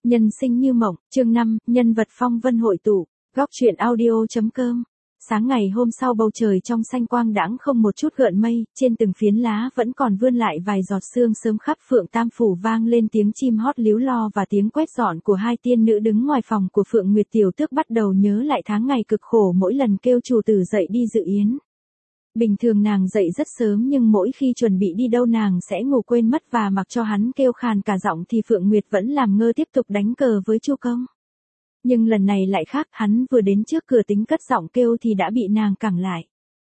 Nhân sinh như mộng, chương 5, nhân vật phong vân hội tụ, góc truyện audio.com. Sáng ngày hôm sau bầu trời trong xanh quang đãng không một chút gợn mây, trên từng phiến lá vẫn còn vươn lại vài giọt sương sớm khắp Phượng Tam Phủ vang lên tiếng chim hót líu lo và tiếng quét dọn của hai tiên nữ đứng ngoài phòng của Phượng Nguyệt. Tiểu Tước bắt đầu nhớ lại tháng ngày cực khổ mỗi lần kêu chủ tử dậy đi dự yến. Bình thường nàng dậy rất sớm nhưng mỗi khi chuẩn bị đi đâu nàng sẽ ngủ quên mất và mặc cho hắn kêu khàn cả giọng thì Phượng Nguyệt vẫn làm ngơ tiếp tục đánh cờ với Chu Công. Nhưng lần này lại khác, hắn vừa đến trước cửa tính cất giọng kêu thì đã bị nàng cản lại.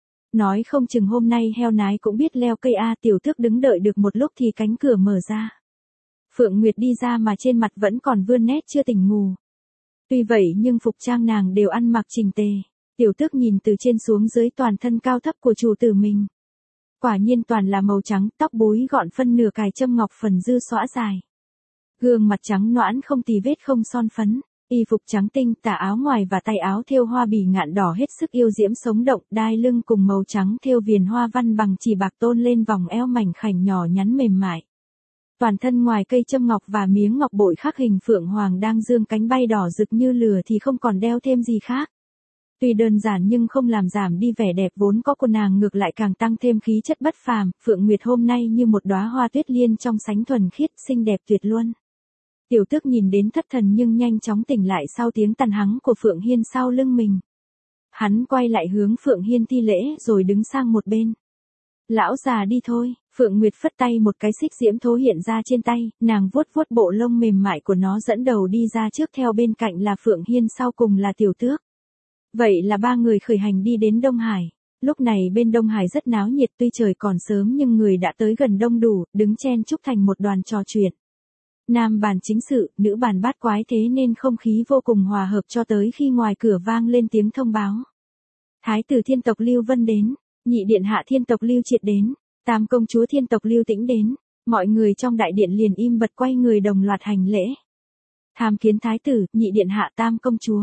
Nói không chừng hôm nay heo nái cũng biết leo cây a. Tiểu Tước đứng đợi được một lúc thì cánh cửa mở ra. Phượng Nguyệt đi ra mà trên mặt vẫn còn vươn nét chưa tỉnh ngủ. Tuy vậy nhưng phục trang nàng đều ăn mặc chỉnh tề. Tiểu Tước nhìn từ trên xuống dưới toàn thân cao thấp của chủ tử mình. Quả nhiên toàn là màu trắng, tóc búi gọn phân nửa cài châm ngọc phần dư xõa dài. Gương mặt trắng nõn không tì vết không son phấn, y phục trắng tinh, tà áo ngoài và tay áo thêu hoa bỉ ngạn đỏ hết sức yêu diễm sống động, đai lưng cùng màu trắng thêu viền hoa văn bằng chỉ bạc tôn lên vòng eo mảnh khảnh nhỏ nhắn mềm mại. Toàn thân ngoài cây châm ngọc và miếng ngọc bội khắc hình phượng hoàng đang dương cánh bay đỏ rực như lửa thì không còn đeo thêm gì khác. Tuy đơn giản nhưng không làm giảm đi vẻ đẹp vốn có của nàng, ngược lại càng tăng thêm khí chất bất phàm. Phượng Nguyệt hôm nay như một đóa hoa tuyết liên trong sánh thuần khiết, xinh đẹp tuyệt luân. Tiểu Tước nhìn đến thất thần nhưng nhanh chóng tỉnh lại sau tiếng tàn hắng của Phượng Hiên sau lưng mình. Hắn quay lại hướng Phượng Hiên thi lễ rồi đứng sang một bên. Lão già đi thôi. Phượng Nguyệt phất tay, một cái xích diễm thố hiện ra trên tay, nàng vuốt vuốt bộ lông mềm mại của nó dẫn đầu đi ra trước, theo bên cạnh là Phượng Hiên, sau cùng là Tiểu Tước. Vậy là ba người khởi hành đi đến Đông Hải. Lúc này bên Đông Hải rất náo nhiệt, tuy trời còn sớm nhưng người đã tới gần đông đủ, đứng chen chúc thành một đoàn trò chuyện. Nam bàn chính sự, nữ bàn bát quái, thế nên không khí vô cùng hòa hợp cho tới khi ngoài cửa vang lên tiếng thông báo. Thái tử thiên tộc Lưu Vân đến, nhị điện hạ thiên tộc Lưu Triệt đến, tam công chúa thiên tộc Lưu Tĩnh đến. Mọi người trong đại điện liền im bặt quay người đồng loạt hành lễ. Tham kiến thái tử, nhị điện hạ, tam công chúa.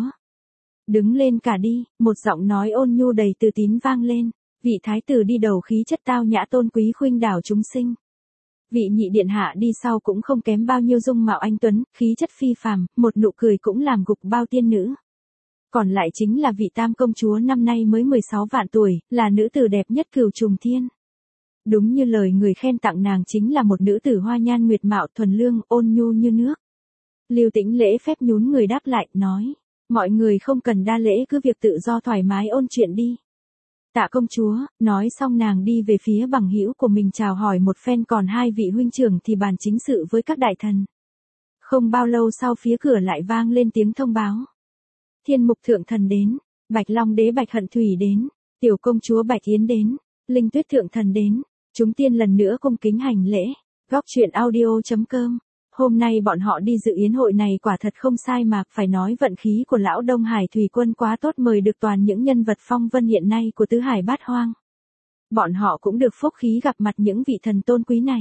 Đứng lên cả đi, một giọng nói ôn nhu đầy tự tín vang lên. Vị thái tử đi đầu khí chất tao nhã tôn quý khuynh đảo chúng sinh. Vị nhị điện hạ đi sau cũng không kém bao nhiêu, dung mạo anh tuấn, khí chất phi phàm, một nụ cười cũng làm gục bao tiên nữ. Còn lại chính là vị tam công chúa năm nay mới 16 vạn tuổi, là nữ tử đẹp nhất cửu trùng thiên. Đúng như lời người khen tặng, nàng chính là một nữ tử hoa nhan nguyệt mạo, thuần lương, ôn nhu như nước. Lưu Tĩnh lễ phép nhún người đáp lại, nói. Mọi người không cần đa lễ, cứ việc tự do thoải mái ôn chuyện đi. Tạ công chúa. Nói xong nàng đi về phía bằng hữu của mình chào hỏi một phen, còn hai vị huynh trưởng thì bàn chính sự với các đại thần. Không bao lâu sau phía cửa lại vang lên tiếng thông báo. Thiên mục thượng thần đến, Bạch Long đế Bạch Hận Thủy đến, tiểu công chúa Bạch Yến đến, Linh Tuyết thượng thần đến. Chúng tiên lần nữa cung kính hành lễ. Góc truyện audio.com. Hôm nay bọn họ đi dự yến hội này quả thật không sai mà, phải nói vận khí của lão Đông Hải Thủy Quân quá tốt, mời được toàn những nhân vật phong vân hiện nay của tứ hải bát hoang. Bọn họ cũng được phúc khí gặp mặt những vị thần tôn quý này.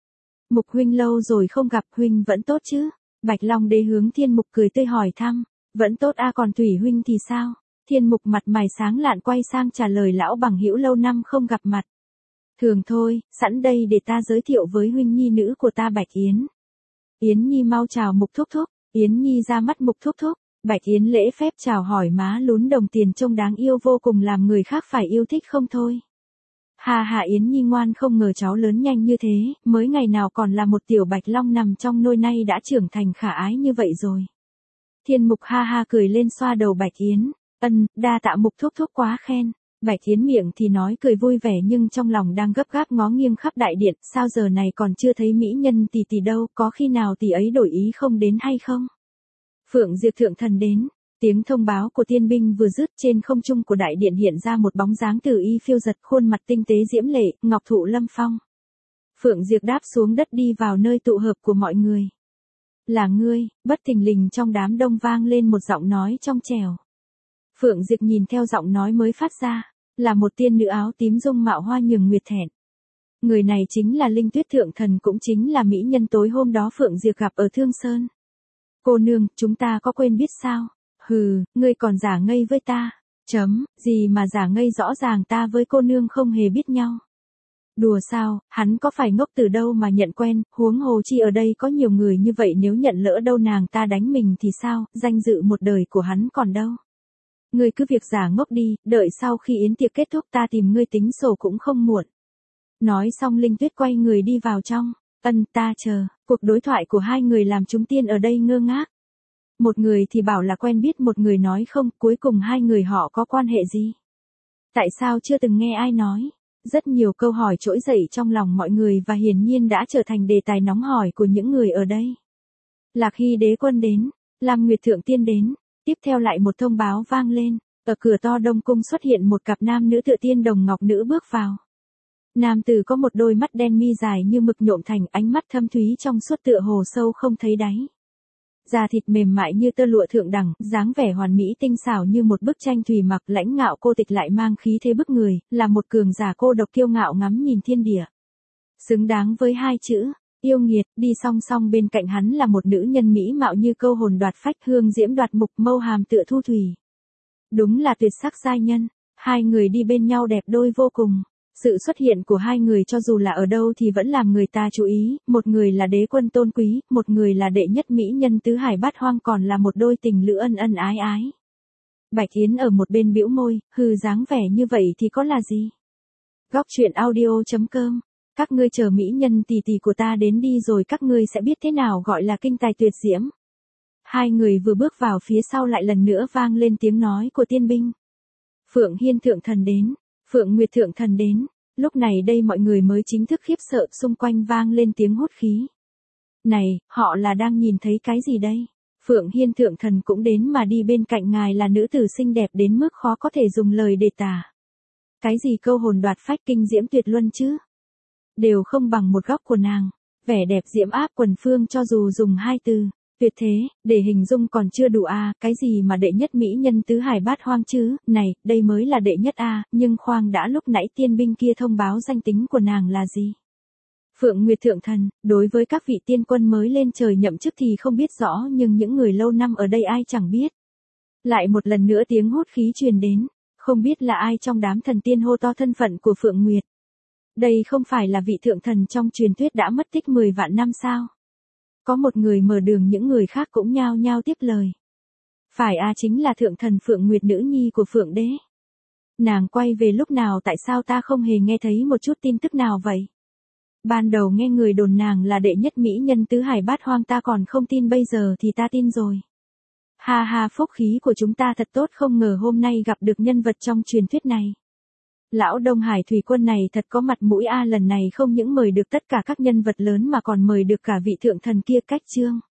Mục huynh lâu rồi không gặp, huynh vẫn tốt chứ? Bạch Long đế hướng Thiên Mục cười tươi hỏi thăm. Vẫn tốt a, còn Thủy huynh thì sao? Thiên Mục mặt mày sáng lạn quay sang trả lời lão bằng hữu lâu năm không gặp mặt. Thường thôi, sẵn đây để ta giới thiệu với huynh nhi nữ của ta Bạch Yến. Yến Nhi mau chào Mục thúc thúc. Yến Nhi ra mắt Mục thúc thúc. Bạch Yến lễ phép chào hỏi, má lún đồng tiền trông đáng yêu vô cùng, làm người khác phải yêu thích không thôi. Hà hà, Yến Nhi ngoan, không ngờ cháu lớn nhanh như thế, mới ngày nào còn là một tiểu bạch long nằm trong nôi nay đã trưởng thành khả ái như vậy rồi. Thiên Mục ha ha cười lên xoa đầu Bạch Yến. Đa tạ Mục thúc thúc quá khen. Bạch Yến miệng thì nói cười vui vẻ nhưng trong lòng đang gấp gáp ngó nghiêng khắp đại điện, sao giờ này còn chưa thấy mỹ nhân tỷ tỷ đâu, có khi nào tỷ ấy đổi ý không đến hay không? Phượng Diệp thượng thần đến. Tiếng thông báo của tiên binh vừa dứt, trên không trung của đại điện hiện ra một bóng dáng tử y phiêu giật, khuôn mặt tinh tế diễm lệ, ngọc thụ lâm phong. Phượng Diệp đáp xuống đất đi vào nơi tụ hợp của mọi người. Là ngươi? Bất thình lình trong đám đông vang lên một giọng nói trong trẻo. Phượng Diệp nhìn theo giọng nói mới phát ra, là một tiên nữ áo tím dung mạo hoa nhường nguyệt thẹn. Người này chính là Linh Tuyết thượng thần, cũng chính là mỹ nhân tối hôm đó Phượng Diệp gặp ở Thương Sơn. Cô nương, chúng ta có quên biết sao? Hừ, ngươi còn giả ngây với ta. Gì mà giả ngây, rõ ràng ta với cô nương không hề biết nhau. Đùa sao, hắn có phải ngốc từ đâu mà nhận quen, huống hồ chi ở đây có nhiều người như vậy, nếu nhận lỡ đâu nàng ta đánh mình thì sao, danh dự một đời của hắn còn đâu. Ngươi cứ việc giả ngốc đi, đợi sau khi yến tiệc kết thúc ta tìm ngươi tính sổ cũng không muộn. Nói xong Linh Tuyết quay người đi vào trong. Ta chờ. Cuộc đối thoại của hai người làm chúng tiên ở đây ngơ ngác. Một người thì bảo là quen biết, một người nói không, cuối cùng hai người họ có quan hệ gì? Tại sao chưa từng nghe ai nói? Rất nhiều câu hỏi trỗi dậy trong lòng mọi người và hiển nhiên đã trở thành đề tài nóng hổi của những người ở đây. Lạc Hy đế quân đến, Lam Nguyệt thượng tiên đến, tiếp theo lại một thông báo vang lên, ở cửa to Đông cung xuất hiện một cặp nam nữ tựa tiên đồng ngọc nữ bước vào. Nam tử có một đôi mắt đen mi dài như mực nhộm thành, ánh mắt thâm thúy trong suốt tựa hồ sâu không thấy đáy. Da thịt mềm mại như tơ lụa thượng đẳng, dáng vẻ hoàn mỹ tinh xảo như một bức tranh thủy mặc, lãnh ngạo cô tịch lại mang khí thế bức người, là một cường giả cô độc kiêu ngạo ngắm nhìn thiên địa. Xứng đáng với hai chữ yêu nghiệt. Đi song song bên cạnh hắn là một nữ nhân mỹ mạo như câu hồn đoạt phách, hương diễm đoạt mục, mâu hàm tựa thu thủy. Đúng là tuyệt sắc giai nhân. Hai người đi bên nhau đẹp đôi vô cùng. Sự xuất hiện của hai người cho dù là ở đâu thì vẫn làm người ta chú ý, một người là đế quân tôn quý, một người là đệ nhất mỹ nhân tứ hải bát hoang, còn là một đôi tình lữ ân ân ái ái. Bạch Yến ở một bên bĩu môi, hừ, dáng vẻ như vậy thì có là gì? Góc truyện audio.com. Các ngươi chờ mỹ nhân tỷ tỷ của ta đến đi rồi các ngươi sẽ biết thế nào gọi là kinh tài tuyệt diễm. Hai người vừa bước vào phía sau lại lần nữa vang lên tiếng nói của tiên binh. Phượng Hiên thượng thần đến. Phượng Nguyệt thượng thần đến. Lúc này đây mọi người mới chính thức khiếp sợ, xung quanh vang lên tiếng hốt khí. Này, họ là đang nhìn thấy cái gì đây? Phượng Hiên thượng thần cũng đến mà đi bên cạnh ngài là nữ tử xinh đẹp đến mức khó có thể dùng lời để tả. Cái gì câu hồn đoạt phách, kinh diễm tuyệt luân chứ? Đều không bằng một góc của nàng. Vẻ đẹp diễm áp quần phương cho dù dùng hai từ tuyệt thế để hình dung còn chưa đủ cái gì mà đệ nhất mỹ nhân tứ hải bát hoang chứ, này, đây mới là đệ nhất nhưng khoang đã, lúc nãy tiên binh kia thông báo danh tính của nàng là gì? Phượng Nguyệt thượng thần. Đối với các vị tiên quân mới lên trời nhậm chức thì không biết rõ, nhưng những người lâu năm ở đây ai chẳng biết. Lại một lần nữa tiếng hốt khí truyền đến, không biết là ai trong đám thần tiên hô to thân phận của Phượng Nguyệt. Đây không phải là vị thượng thần trong truyền thuyết đã mất tích 10 vạn năm sao? Có một người mở đường, những người khác cũng nhao nhao tiếp lời. Phải chính là thượng thần Phượng Nguyệt, nữ nhi của Phượng đế. Nàng quay về lúc nào, tại sao ta không hề nghe thấy một chút tin tức nào vậy? Ban đầu nghe người đồn nàng là đệ nhất mỹ nhân tứ hải bát hoang ta còn không tin, bây giờ thì ta tin rồi. Ha ha, phúc khí của chúng ta thật tốt, không ngờ hôm nay gặp được nhân vật trong truyền thuyết này. Lão Đông Hải thủy quân này thật có mặt mũi lần này không những mời được tất cả các nhân vật lớn mà còn mời được cả vị thượng thần kia. Cách chương